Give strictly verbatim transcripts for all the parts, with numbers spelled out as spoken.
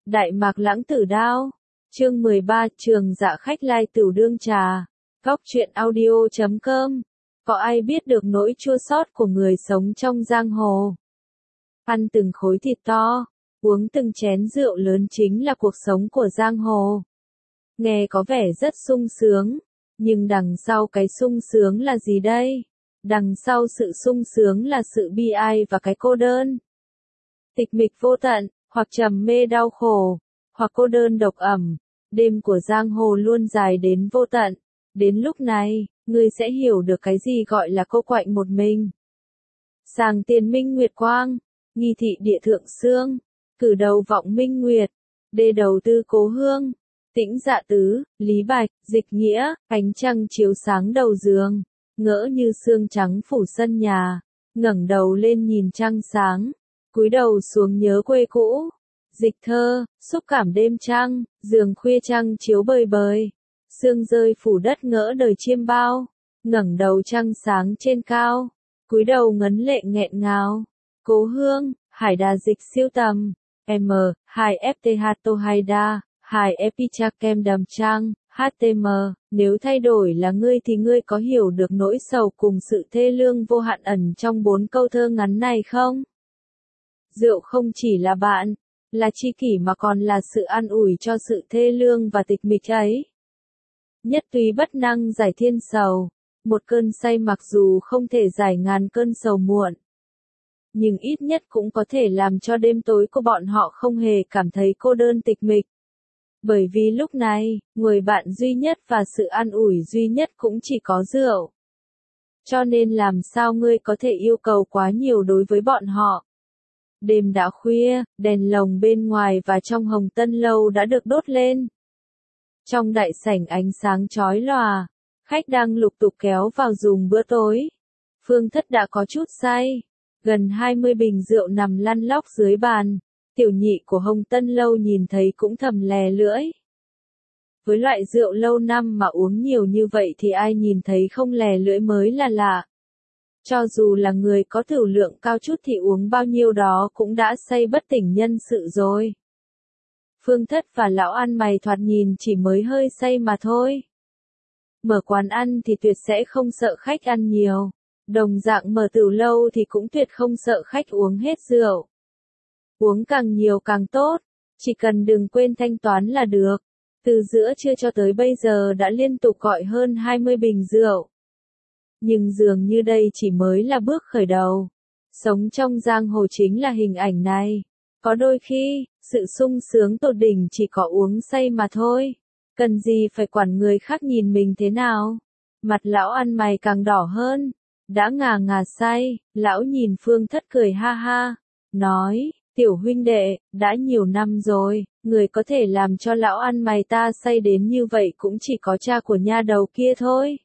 Đại Mạc Lãng Tử Đao. Chương mười ba, Trường Dạ Khách Lai Tửu Đương Trà. Góc truyện audio chấm com. Có ai biết được nỗi chua xót của người sống trong giang hồ? Ăn từng khối thịt to, uống từng chén rượu lớn chính là cuộc sống của giang hồ. Nghe có vẻ rất sung sướng, nhưng đằng sau cái sung sướng là gì đây? Đằng sau sự sung sướng là sự bi ai và cái cô đơn. Tịch mịch vô tận, hoặc trầm mê đau khổ, hoặc cô đơn độc ẩm. Đêm của giang hồ luôn dài đến vô tận. Đến lúc này, ngươi sẽ hiểu được cái gì gọi là cô quạnh một mình. Sàng tiền minh nguyệt quang, nghi thị địa thượng xương, cử đầu vọng minh nguyệt, đê đầu tư cố hương, tĩnh dạ tứ, lý bạch, dịch nghĩa, ánh trăng chiếu sáng đầu giường, ngỡ như sương trắng phủ sân nhà, ngẩng đầu lên nhìn trăng sáng, cúi đầu xuống nhớ quê cũ. Dịch thơ, xúc cảm đêm trăng, giường khuya trăng chiếu bời bời, sương rơi phủ đất ngỡ đời chiêm bao, ngẩng đầu trăng sáng trên cao, cúi đầu ngấn lệ nghẹn ngào. Cố hương, Hải Đà dịch siêu tầm, M, hai F T H Tô Haida, hai Epichakem đầm trang, H T M, nếu thay đổi là ngươi thì ngươi có hiểu được nỗi sầu cùng sự thê lương vô hạn ẩn trong bốn câu thơ ngắn này không? Rượu không chỉ là bạn, là tri kỷ mà còn là sự an ủi cho sự thê lương và tịch mịch ấy. Nhất tuy bất năng giải thiên sầu, một cơn say mặc dù không thể giải ngàn cơn sầu muộn, nhưng ít nhất cũng có thể làm cho đêm tối của bọn họ không hề cảm thấy cô đơn tịch mịch. Bởi vì lúc này, người bạn duy nhất và sự an ủi duy nhất cũng chỉ có rượu. Cho nên làm sao ngươi có thể yêu cầu quá nhiều đối với bọn họ. Đêm đã khuya, đèn lồng bên ngoài và trong Hồng Tân Lâu đã được đốt lên. Trong đại sảnh ánh sáng chói lòa, khách đang lục tục kéo vào dùng bữa tối. Phương Thất đã có chút say, gần hai mươi bình rượu nằm lăn lóc dưới bàn. Tiểu nhị của Hồng Tân Lâu nhìn thấy cũng thầm lè lưỡi. Với loại rượu lâu năm mà uống nhiều như vậy thì ai nhìn thấy không lè lưỡi mới là lạ. Cho dù là người có tửu lượng cao chút thì uống bao nhiêu đó cũng đã say bất tỉnh nhân sự rồi. Phương Thất và lão ăn mày thoạt nhìn chỉ mới hơi say mà thôi. Mở quán ăn thì tuyệt sẽ không sợ khách ăn nhiều. Đồng dạng mở tửu lâu thì cũng tuyệt không sợ khách uống hết rượu. Uống càng nhiều càng tốt, chỉ cần đừng quên thanh toán là được. Từ giữa trưa cho tới bây giờ đã liên tục gọi hơn hai mươi bình rượu. Nhưng dường như đây chỉ mới là bước khởi đầu. Sống trong giang hồ chính là hình ảnh này. Có đôi khi, sự sung sướng tột đỉnh chỉ có uống say mà thôi. Cần gì phải quản người khác nhìn mình thế nào. Mặt lão ăn mày càng đỏ hơn. Đã ngà ngà say, lão nhìn Phương Thất cười ha ha. Nói, tiểu huynh đệ, đã nhiều năm rồi, người có thể làm cho lão ăn mày ta say đến như vậy cũng chỉ có cha của nha đầu kia thôi.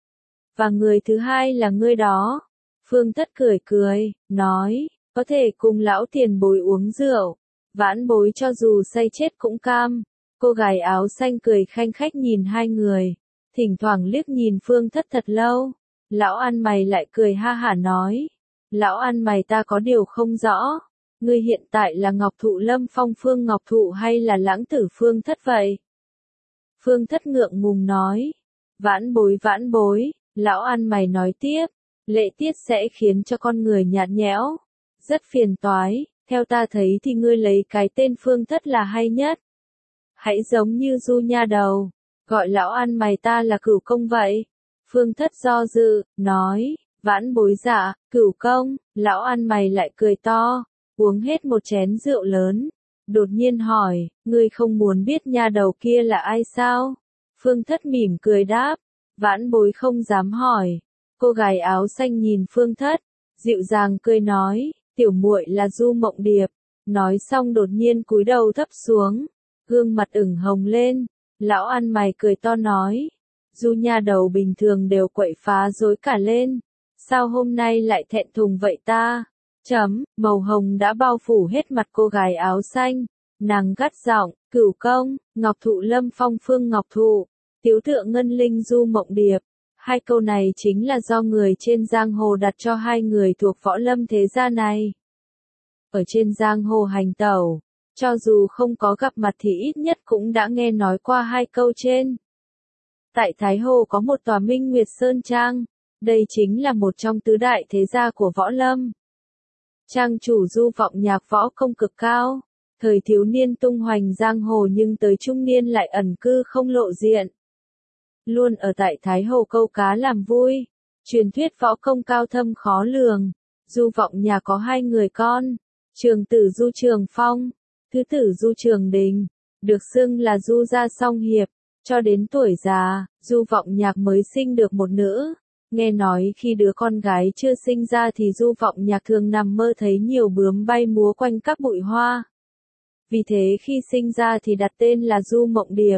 Và người thứ hai là ngươi đó. Phương Thất cười cười, nói, có thể cùng lão tiền bối uống rượu. Vãn bối cho dù say chết cũng cam. Cô gái áo xanh cười khanh khách nhìn hai người. Thỉnh thoảng liếc nhìn Phương Thất thật lâu. Lão ăn mày lại cười ha hả nói. Lão ăn mày ta có điều không rõ. Ngươi hiện tại là Ngọc Thụ Lâm Phong Phương Ngọc Thụ hay là Lãng Tử Phương Thất vậy? Phương Thất ngượng ngùng nói. Vãn bối vãn bối. Lão ăn mày nói tiếp, lệ tiết sẽ khiến cho con người nhạt nhẽo, rất phiền toái, theo ta thấy thì ngươi lấy cái tên Phương Thất là hay nhất. Hãy giống như Du nha đầu, gọi lão ăn mày ta là Cửu Công vậy. Phương Thất do dự, nói, vãn bối dạ, Cửu Công, lão ăn mày lại cười to, uống hết một chén rượu lớn, đột nhiên hỏi, ngươi không muốn biết nha đầu kia là ai sao? Phương Thất mỉm cười đáp. Vãn bối không dám hỏi. Cô gái áo xanh nhìn Phương Thất, dịu dàng cười nói, tiểu muội là Du Mộng Điệp. Nói xong đột nhiên cúi đầu thấp xuống, gương mặt ửng hồng lên. Lão ăn mày cười to nói, Du nha đầu bình thường đều quậy phá rối cả lên, sao hôm nay lại thẹn thùng vậy ta? Chấm, màu hồng đã bao phủ hết mặt cô gái áo xanh. Nàng gắt giọng, Cửu Công, Ngọc Thụ Lâm Phong Phương Ngọc Thụ. Tiếu tượng ngân linh Du Mộng Điệp. Hai câu này chính là do người trên giang hồ đặt cho hai người thuộc võ lâm thế gia này. Ở trên giang hồ hành tẩu, Cho dù không có gặp mặt thì ít nhất cũng đã nghe nói qua hai câu trên. Tại Thái Hồ có một tòa Minh Nguyệt Sơn Trang, đây chính là một trong tứ đại thế gia của võ lâm. Trang chủ Du Vọng Nhạc võ công cực cao, thời thiếu niên tung hoành giang hồ nhưng tới trung niên lại ẩn cư không lộ diện. Luôn ở tại Thái Hồ câu cá làm vui, truyền thuyết võ công cao thâm khó lường. Du Vọng Nhạc có hai người con, trường tử Du Trường Phong, thứ tử Du Trường Đình, được xưng là Du gia song hiệp. Cho đến tuổi già, Du Vọng Nhạc mới sinh được một nữ. Nghe nói khi đứa con gái chưa sinh ra thì Du Vọng Nhạc thường nằm mơ thấy nhiều bướm bay múa quanh các bụi hoa. Vì thế khi sinh ra thì đặt tên là Du Mộng Điệp.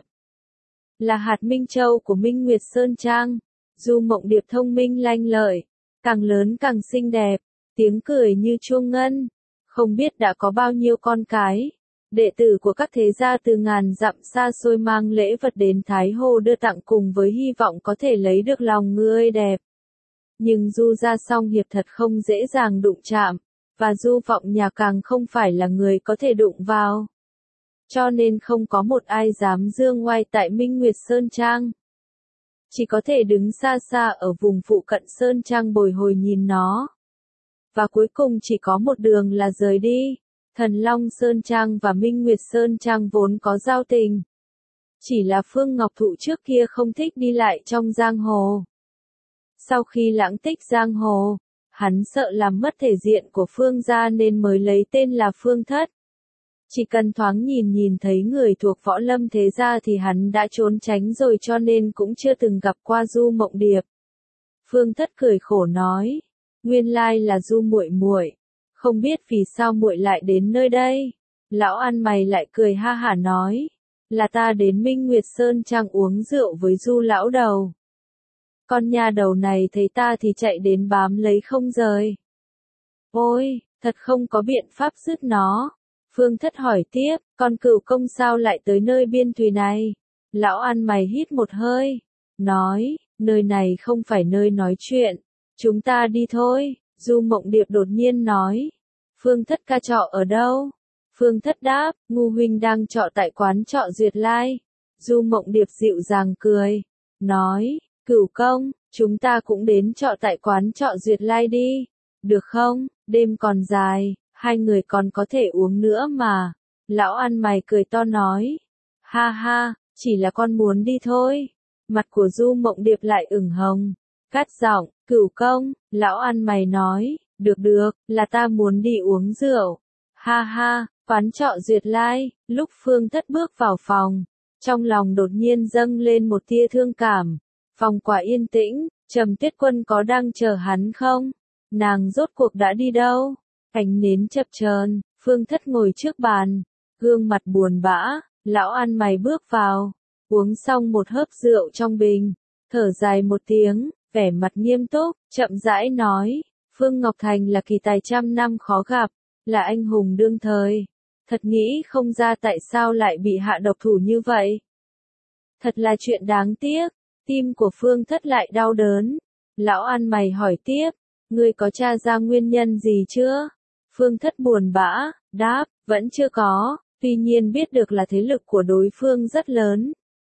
Là hạt minh châu của Minh Nguyệt Sơn Trang, Du Mộng Điệp thông minh lanh lợi, càng lớn càng xinh đẹp, tiếng cười như chuông ngân. Không biết đã có bao nhiêu con cái. Đệ tử của các thế gia từ ngàn dặm xa xôi mang lễ vật đến Thái Hồ đưa tặng cùng với hy vọng có thể lấy được lòng người đẹp. Nhưng Du gia song hiệp thật không dễ dàng đụng chạm, và Du Vọng Nhạc càng không phải là người có thể đụng vào. Cho nên không có một ai dám dương oai tại Minh Nguyệt Sơn Trang. Chỉ có thể đứng xa xa ở vùng phụ cận Sơn Trang bồi hồi nhìn nó. Và cuối cùng chỉ có một đường là rời đi. Thần Long Sơn Trang và Minh Nguyệt Sơn Trang vốn có giao tình. Chỉ là Phương Ngọc Thụ trước kia không thích đi lại trong giang hồ. Sau khi lãng tích giang hồ, hắn sợ làm mất thể diện của Phương gia nên mới lấy tên là Phương Thất. Chỉ cần thoáng nhìn nhìn thấy người thuộc võ lâm thế gia thì hắn đã trốn tránh rồi cho nên cũng chưa từng gặp qua Du Mộng Điệp. Phương Thất cười khổ nói, nguyên lai là Du muội muội. Không biết vì sao muội lại đến nơi đây. Lão ăn mày lại cười ha hả nói, là ta đến Minh Nguyệt Sơn Trang uống rượu với Du lão đầu. Con nhà đầu này thấy ta thì chạy đến bám lấy không rời. Ôi, thật không có biện pháp dứt nó. Phương Thất hỏi tiếp, con Cửu công sao lại tới nơi biên thùy này? Lão ăn mày hít một hơi, nói, nơi này không phải nơi nói chuyện, chúng ta đi thôi. Du Mộng Điệp đột nhiên nói, Phương Thất ca trọ ở đâu? Phương Thất đáp, Ngu huynh đang trọ tại quán trọ Duyệt Lai. Du Mộng Điệp dịu dàng cười, nói, Cửu công, chúng ta cũng đến trọ tại quán trọ Duyệt Lai đi, được không? Đêm còn dài, hai người còn có thể uống nữa mà. Lão ăn mày cười to nói, ha ha, chỉ là con muốn đi thôi. Mặt của Du Mộng Điệp lại ửng hồng, cắt giọng, Cửu công, lão ăn mày nói, được được, là ta muốn đi uống rượu. Ha ha, quán trọ Duyệt Lai. Lúc Phương Thất bước vào phòng, trong lòng đột nhiên dâng lên một tia thương cảm. Phòng quả yên tĩnh, Trầm Tuyết Quân có đang chờ hắn không? Nàng rốt cuộc đã đi đâu? Ánh nến chập chờn, Phương Thất ngồi trước bàn, gương mặt buồn bã. Lão ăn mày bước vào, uống xong một hớp rượu trong bình, thở dài một tiếng, vẻ mặt nghiêm túc, chậm rãi nói, Phương Ngọc Thành là kỳ tài trăm năm khó gặp, là anh hùng đương thời. Thật nghĩ không ra tại sao lại bị hạ độc thủ như vậy. Thật là chuyện đáng tiếc. Tim của Phương Thất lại đau đớn. Lão ăn mày hỏi tiếp, ngươi có tra ra nguyên nhân gì chưa? Phương Thất buồn bã, đáp, vẫn chưa có, tuy nhiên biết được là thế lực của đối phương rất lớn.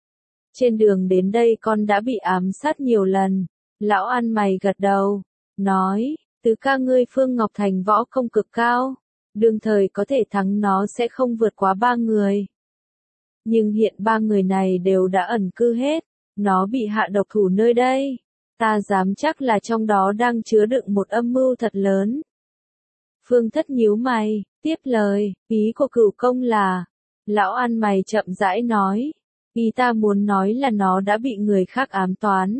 Trên đường đến đây con đã bị ám sát nhiều lần. Lão ăn mày gật đầu, nói, tứ ca ngươi Phương Ngọc Thành võ công cực cao, đương thời có thể thắng nó sẽ không vượt quá ba người. Nhưng hiện ba người này đều đã ẩn cư hết, nó bị hạ độc thủ nơi đây. Ta dám chắc là trong đó đang chứa đựng một âm mưu thật lớn. Phương Thất nhíu mày, tiếp lời, ý của Cửu công là, lão ăn mày chậm rãi nói, ý ta muốn nói là nó đã bị người khác ám toán.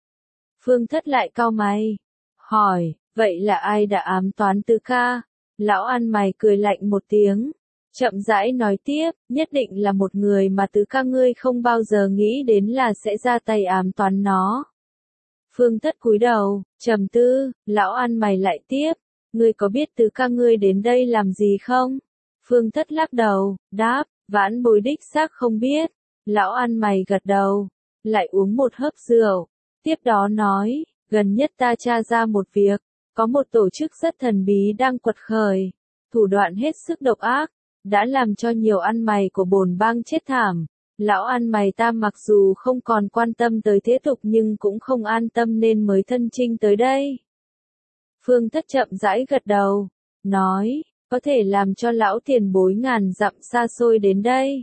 Phương Thất lại cau mày, hỏi, vậy là ai đã ám toán tứ ca? Lão ăn mày cười lạnh một tiếng, chậm rãi nói tiếp, nhất định là một người mà tứ ca ngươi không bao giờ nghĩ đến là sẽ ra tay ám toán nó. Phương Thất cúi đầu, trầm tư. Lão ăn mày lại tiếp, ngươi có biết tứ ca ngươi đến đây làm gì không? Phương Thất lắc đầu, đáp, vãn bối đích xác không biết. Lão ăn mày gật đầu, lại uống một hớp rượu, tiếp đó nói, gần nhất ta tra ra một việc, có một tổ chức rất thần bí đang quật khởi, thủ đoạn hết sức độc ác, đã làm cho nhiều ăn mày của bồn bang chết thảm. Lão ăn mày ta mặc dù không còn quan tâm tới thế tục nhưng cũng không an tâm nên mới thân chinh tới đây. Phương Thất chậm rãi gật đầu, nói, có thể làm cho lão tiền bối ngàn dặm xa xôi đến đây.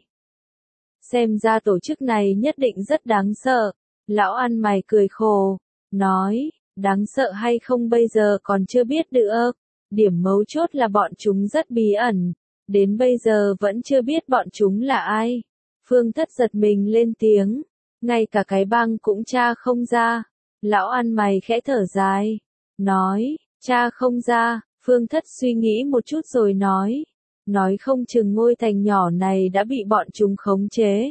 Xem ra tổ chức này nhất định rất đáng sợ. Lão ăn mày cười khổ, nói, đáng sợ hay không bây giờ còn chưa biết được. Điểm mấu chốt là bọn chúng rất bí ẩn. Đến bây giờ vẫn chưa biết bọn chúng là ai. Phương Thất giật mình lên tiếng, ngay cả cái băng cũng tra không ra. Lão ăn mày khẽ thở dài, nói, tra không ra. Phương Thất suy nghĩ một chút rồi nói, nói không chừng ngôi thành nhỏ này đã bị bọn chúng khống chế.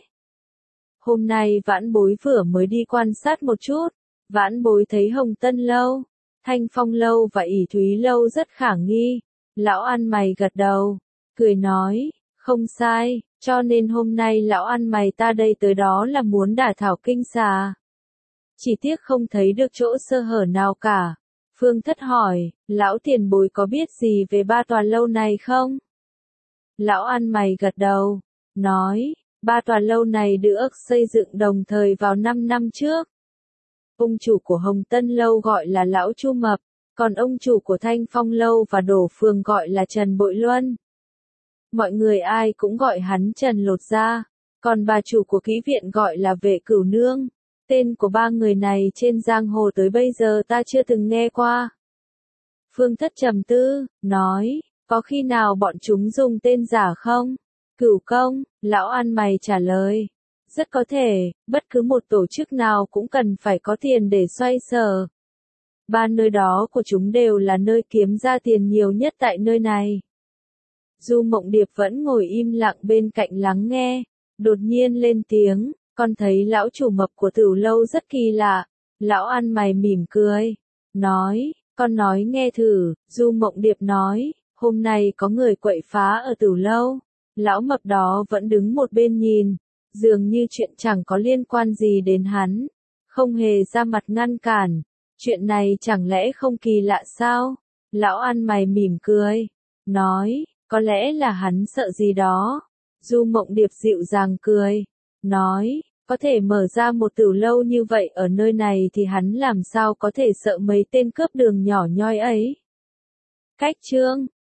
Hôm nay Vãn Bối vừa mới đi quan sát một chút, Vãn Bối thấy Hồng Tân Lâu, Thanh Phong Lâu và ỷ Thúy Lâu rất khả nghi. Lão ăn mày gật đầu, cười nói, không sai, cho nên hôm nay lão ăn mày ta đây tới đó là muốn đả thảo kinh xà. Chỉ tiếc không thấy được chỗ sơ hở nào cả. Phương Thất hỏi, lão tiền bối có biết gì về ba tòa lâu này không? Lão ăn mày gật đầu, nói, ba tòa lâu này được xây dựng đồng thời vào năm năm trước. Ông chủ của Hồng Tân Lâu gọi là Lão Chu Mập, còn ông chủ của Thanh Phong Lâu và Đổ Phường gọi là Trần Bội Luân. Mọi người ai cũng gọi hắn Trần Lột Da, còn bà chủ của kỹ viện gọi là Vệ Cửu Nương. Tên của ba người này trên giang hồ tới bây giờ ta chưa từng nghe qua. Phương Thất trầm tư, nói, có khi nào bọn chúng dùng tên giả không? Cửu công, lão ăn mày trả lời. Rất có thể, bất cứ một tổ chức nào cũng cần phải có tiền để xoay sở. Ba nơi đó của chúng đều là nơi kiếm ra tiền nhiều nhất tại nơi này. Du Mộng Điệp vẫn ngồi im lặng bên cạnh lắng nghe, đột nhiên lên tiếng, con thấy lão chủ mập của Tửu Lâu rất kỳ lạ. Lão ăn mày mỉm cười, nói, con nói nghe thử. Du Mộng Điệp nói, hôm nay có người quậy phá ở Tửu Lâu. Lão mập đó vẫn đứng một bên nhìn, dường như chuyện chẳng có liên quan gì đến hắn, không hề ra mặt ngăn cản. Chuyện này chẳng lẽ không kỳ lạ sao? Lão ăn mày mỉm cười, nói, có lẽ là hắn sợ gì đó. Du Mộng Điệp dịu dàng cười, nói, có thể mở ra một Tửu Lâu như vậy ở nơi này thì hắn làm sao có thể sợ mấy tên cướp đường nhỏ nhoi ấy. Cách chương